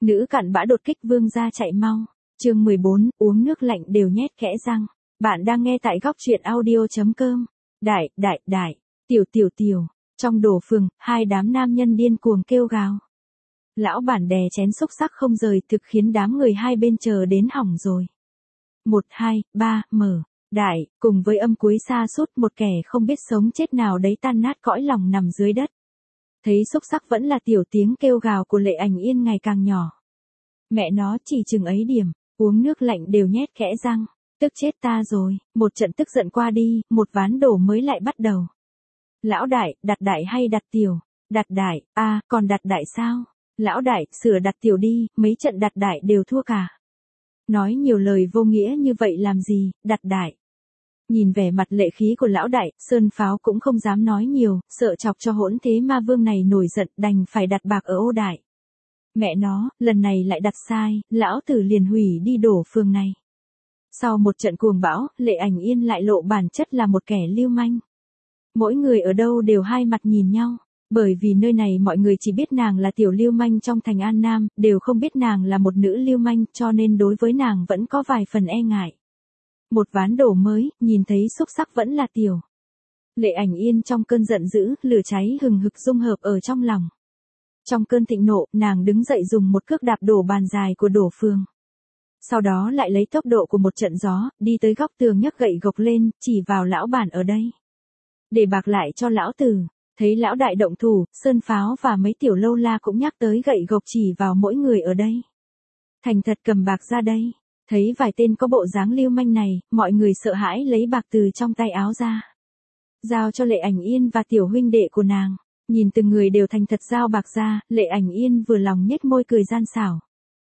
Nữ cặn bã đột kích vương gia chạy mau. Chương 14, uống nước lạnh đều nhét kẽ răng. Bạn đang nghe tại góc truyện audio.com. Đại, tiểu. Trong đổ phường, hai đám nam nhân điên cuồng kêu gào. Lão bản đè chén xúc xắc không rời thực khiến đám người hai bên chờ đến hỏng rồi. 1, 2, 3, mở. Đại, cùng với âm cuối xa sút một kẻ không biết sống chết nào đấy tan nát cõi lòng nằm dưới đất. Thấy xúc xắc vẫn là tiểu tiếng kêu gào của Lệ Ảnh Yên ngày càng nhỏ. Mẹ nó chỉ chừng ấy điểm, uống nước lạnh đều nhét kẽ răng, tức chết ta rồi, một trận tức giận qua đi, một ván đổ mới lại bắt đầu. Lão đại, đặt đại hay đặt tiểu? Đặt đại, còn đặt đại sao? Lão đại, sửa đặt tiểu đi, mấy trận đặt đại đều thua cả. Nói nhiều lời vô nghĩa như vậy làm gì, đặt đại. Nhìn vẻ mặt lệ khí của lão đại, Sơn Pháo cũng không dám nói nhiều, sợ chọc cho hỗn thế ma vương này nổi giận đành phải đặt bạc ở ô đại. Mẹ nó, lần này lại đặt sai, lão tử liền hủy đi đổ phường này. Sau một trận cuồng bão, Lệ Ảnh Yên lại lộ bản chất là một kẻ lưu manh. Mỗi người ở đâu đều hai mặt nhìn nhau, bởi vì nơi này mọi người chỉ biết nàng là tiểu lưu manh trong thành An Nam, đều không biết nàng là một nữ lưu manh cho nên đối với nàng vẫn có vài phần e ngại. Một ván đổ mới, nhìn thấy xúc xắc vẫn là tiểu. Lệ Ảnh Yên trong cơn giận dữ, lửa cháy hừng hực dung hợp ở trong lòng. Trong cơn thịnh nộ, nàng đứng dậy dùng một cước đạp đổ bàn dài của đổ phường. Sau đó lại lấy tốc độ của một trận gió, đi tới góc tường nhấc gậy gộc lên, chỉ vào lão bản ở đây. Để bạc lại cho lão tử. Thấy lão đại động thủ, Sơn Pháo và mấy tiểu lâu la cũng nhắc tới gậy gộc chỉ vào mỗi người ở đây. Thành thật cầm bạc ra đây. Thấy vài tên có bộ dáng lưu manh này, mọi người sợ hãi lấy bạc từ trong tay áo ra. Giao cho Lệ Ảnh Yên và tiểu huynh đệ của nàng. Nhìn từng người đều thành thật giao bạc ra, Lệ Ảnh Yên vừa lòng nhếch môi cười gian xảo.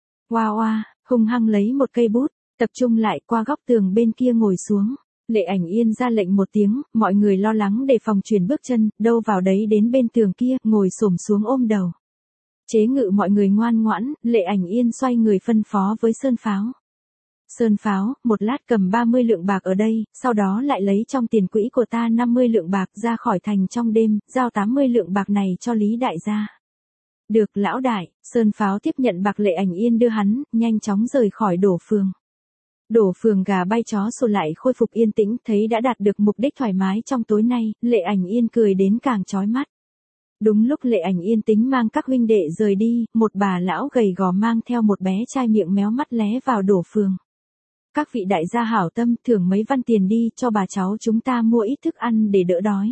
Oa, hung hăng lấy một cây bút, tập trung lại qua góc tường bên kia ngồi xuống. Lệ Ảnh Yên ra lệnh một tiếng, mọi người lo lắng đề phòng chuyển bước chân, đâu vào đấy đến bên tường kia, ngồi xổm xuống ôm đầu. Chế ngự mọi người ngoan ngoãn, Lệ Ảnh Yên xoay người phân phó với Sơn Pháo. Sơn Pháo, một lát cầm 30 lượng bạc ở đây, sau đó lại lấy trong tiền quỹ của ta 50 lượng bạc ra khỏi thành trong đêm, giao 80 lượng bạc này cho Lý đại gia. Được lão đại, Sơn Pháo tiếp nhận bạc Lệ Ảnh Yên đưa hắn, nhanh chóng rời khỏi đổ phường. Đổ phường gà bay chó sủa lại khôi phục yên tĩnh, thấy đã đạt được mục đích thoải mái trong tối nay, Lệ Ảnh Yên cười đến càng chói mắt. Đúng lúc Lệ Ảnh Yên tính mang các huynh đệ rời đi, một bà lão gầy gò mang theo một bé trai miệng méo mắt lé vào đổ phường. Các vị đại gia hảo tâm thưởng mấy văn tiền đi cho bà cháu chúng ta mua ít thức ăn để đỡ đói.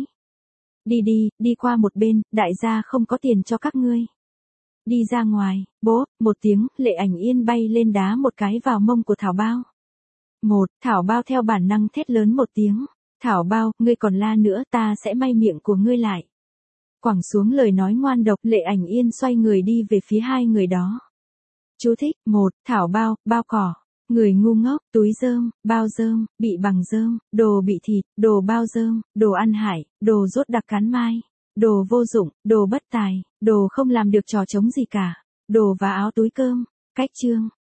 Đi qua một bên, đại gia không có tiền cho các ngươi. Đi ra ngoài, bố, một tiếng, Lệ Ảnh Yên bay lên đá một cái vào mông của Thảo Bao. Thảo Bao theo bản năng thét lớn một tiếng. Thảo Bao, ngươi còn la nữa ta sẽ may miệng của ngươi lại. Quẳng xuống lời nói ngoan độc, Lệ Ảnh Yên xoay người đi về phía hai người đó. Chú thích, 1, Thảo Bao, bao cỏ. Người ngu ngốc, túi rơm, bao rơm, bị bằng rơm, đồ bị thịt, đồ bao rơm, đồ ăn hại, đồ rốt đặc cắn mai, đồ vô dụng, đồ bất tài, đồ không làm được trò trống gì cả, đồ và áo túi cơm. Cách chương.